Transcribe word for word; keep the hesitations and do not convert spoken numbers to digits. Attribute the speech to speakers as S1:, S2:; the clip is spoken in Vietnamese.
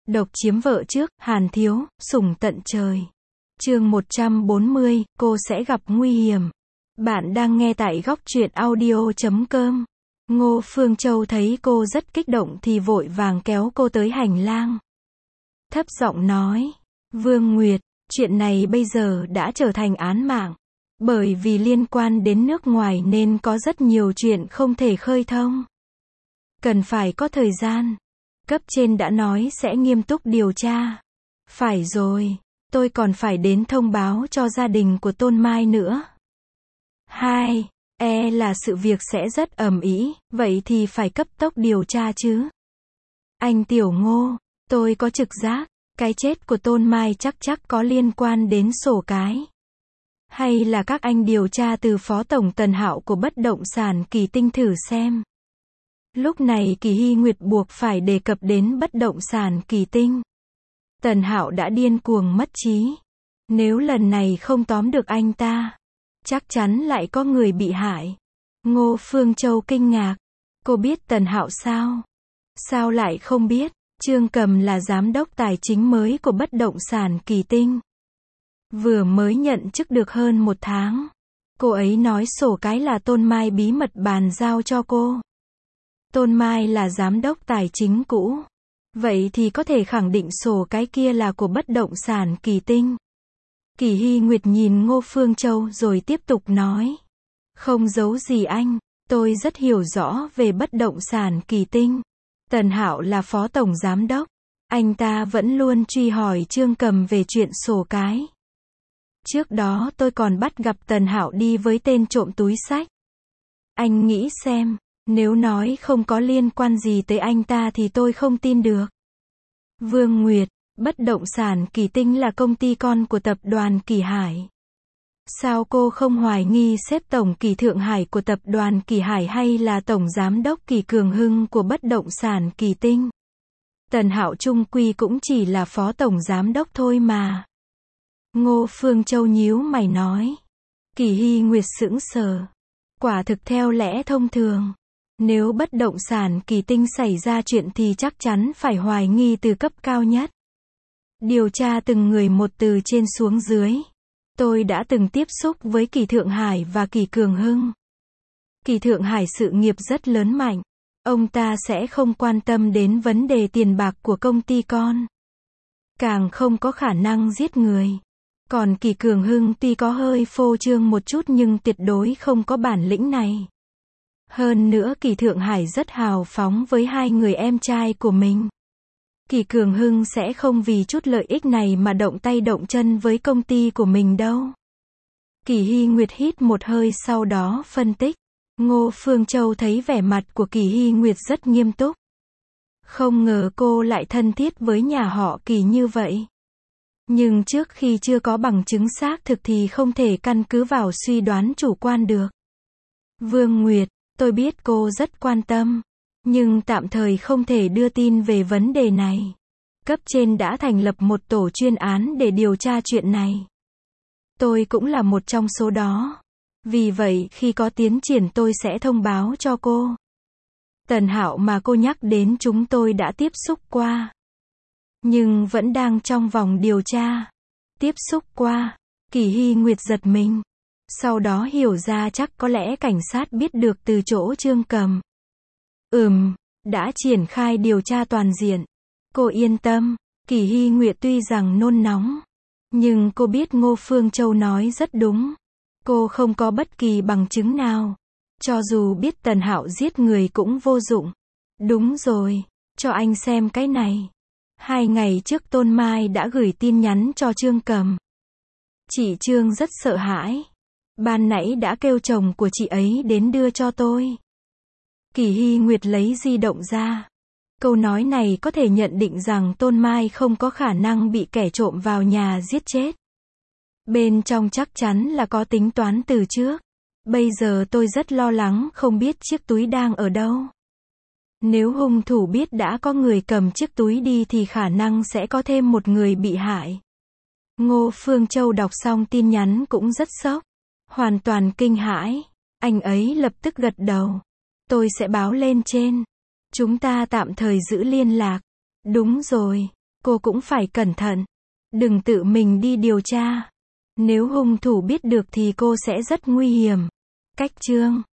S1: Độc chiếm vợ trước, Hàn Thiếu, sủng tận trời. Chương một trăm bốn mươi, cô sẽ gặp nguy hiểm. Bạn đang nghe tại góc truyện audio chấm com. Ngô Phương Châu thấy cô rất kích động thì vội vàng kéo cô tới hành lang. Thấp giọng nói, Vương Nguyệt, chuyện này bây giờ đã trở thành án mạng. Bởi vì liên quan đến nước ngoài nên có rất nhiều chuyện không thể khơi thông. Cần phải có thời gian. Cấp trên đã nói sẽ nghiêm túc điều tra. Phải rồi, tôi còn phải đến thông báo cho gia đình của Tôn Mai nữa. Hai, e là sự việc sẽ rất ầm ĩ, vậy thì phải cấp tốc điều tra chứ. Anh Tiểu Ngô, tôi có trực giác, cái chết của Tôn Mai chắc chắc có liên quan đến sổ cái. Hay là các anh điều tra từ Phó Tổng Tần Hạo của bất động sản Kỳ Tinh thử xem. Lúc này Kỳ Hy Nguyệt buộc phải đề cập đến bất động sản Kỳ Tinh. Tần Hạo đã điên cuồng mất trí. Nếu lần này không tóm được anh ta, chắc chắn lại có người bị hại. Ngô Phương Châu kinh ngạc. Cô biết Tần Hạo sao? Sao lại không biết? Trương Cầm là giám đốc tài chính mới của bất động sản Kỳ Tinh. Vừa mới nhận chức được hơn một tháng. Cô ấy nói sổ cái là Tôn Mai bí mật bàn giao cho cô. Tôn Mai là giám đốc tài chính cũ. Vậy thì có thể khẳng định sổ cái kia là của bất động sản Kỳ Tinh. Kỳ Hy Nguyệt nhìn Ngô Phương Châu rồi tiếp tục nói. Không giấu gì anh, tôi rất hiểu rõ về bất động sản Kỳ Tinh. Tần Hạo là phó tổng giám đốc. Anh ta vẫn luôn truy hỏi Trương Cầm về chuyện sổ cái. Trước đó tôi còn bắt gặp Tần Hạo đi với tên trộm túi xách. Anh nghĩ xem, nếu nói không có liên quan gì tới anh ta thì tôi không tin được. Vương Nguyệt, bất động sản Kỳ Tinh là công ty con của tập đoàn Kỳ Hải. Sao cô không hoài nghi sếp tổng Kỳ Thượng Hải của tập đoàn Kỳ Hải hay là tổng giám đốc Kỳ Cường Hưng của bất động sản Kỳ Tinh? Tần Hạo chung quy cũng chỉ là phó tổng giám đốc thôi mà. Ngô Phương Châu nhíu mày nói. Kỳ Hy Nguyệt sững sờ. Quả thực theo lẽ thông thường, nếu bất động sản Kỳ Tinh xảy ra chuyện thì chắc chắn phải hoài nghi từ cấp cao nhất. Điều tra từng người một từ trên xuống dưới. Tôi đã từng tiếp xúc với Kỳ Thượng Hải và Kỳ Cường Hưng. Kỳ Thượng Hải sự nghiệp rất lớn mạnh. Ông ta sẽ không quan tâm đến vấn đề tiền bạc của công ty con. Càng không có khả năng giết người. Còn Kỳ Cường Hưng tuy có hơi phô trương một chút nhưng tuyệt đối không có bản lĩnh này. Hơn nữa Kỳ Thượng Hải rất hào phóng với hai người em trai của mình. Kỳ Cường Hưng sẽ không vì chút lợi ích này mà động tay động chân với công ty của mình đâu. Kỳ Hy Nguyệt hít một hơi sau đó phân tích. Ngô Phương Châu thấy vẻ mặt của Kỳ Hy Nguyệt rất nghiêm túc. Không ngờ cô lại thân thiết với nhà họ Kỳ như vậy. Nhưng trước khi chưa có bằng chứng xác thực thì không thể căn cứ vào suy đoán chủ quan được. Vương Nguyệt, tôi biết cô rất quan tâm. Nhưng tạm thời không thể đưa tin về vấn đề này. Cấp trên đã thành lập một tổ chuyên án để điều tra chuyện này. Tôi cũng là một trong số đó. Vì vậy khi có tiến triển tôi sẽ thông báo cho cô. Tần Hạo mà cô nhắc đến chúng tôi đã tiếp xúc qua. Nhưng vẫn đang trong vòng điều tra. Tiếp xúc qua. Kỳ Hy Nguyệt giật mình. Sau đó hiểu ra chắc có lẽ cảnh sát biết được từ chỗ Trương Cầm. Ừm, đã triển khai điều tra toàn diện. Cô yên tâm. Kỳ Hy Nguyệt tuy rằng nôn nóng. Nhưng cô biết Ngô Phương Châu nói rất đúng. Cô không có bất kỳ bằng chứng nào. Cho dù biết Tần Hạo giết người cũng vô dụng. Đúng rồi, cho anh xem cái này. Hai ngày trước Tôn Mai đã gửi tin nhắn cho Trương Cầm. Chị Trương rất sợ hãi. Ban nãy đã kêu chồng của chị ấy đến đưa cho tôi. Kỳ Hy Nguyệt lấy di động ra. Câu nói này có thể nhận định rằng Tôn Mai không có khả năng bị kẻ trộm vào nhà giết chết. Bên trong chắc chắn là có tính toán từ trước. Bây giờ tôi rất lo lắng không biết chiếc túi đang ở đâu. Nếu hung thủ biết đã có người cầm chiếc túi đi thì khả năng sẽ có thêm một người bị hại. Ngô Phương Châu đọc xong tin nhắn cũng rất sốc. Hoàn toàn kinh hãi. Anh ấy lập tức gật đầu. Tôi sẽ báo lên trên. Chúng ta tạm thời giữ liên lạc. Đúng rồi. Cô cũng phải cẩn thận. Đừng tự mình đi điều tra. Nếu hung thủ biết được thì cô sẽ rất nguy hiểm. Cách chương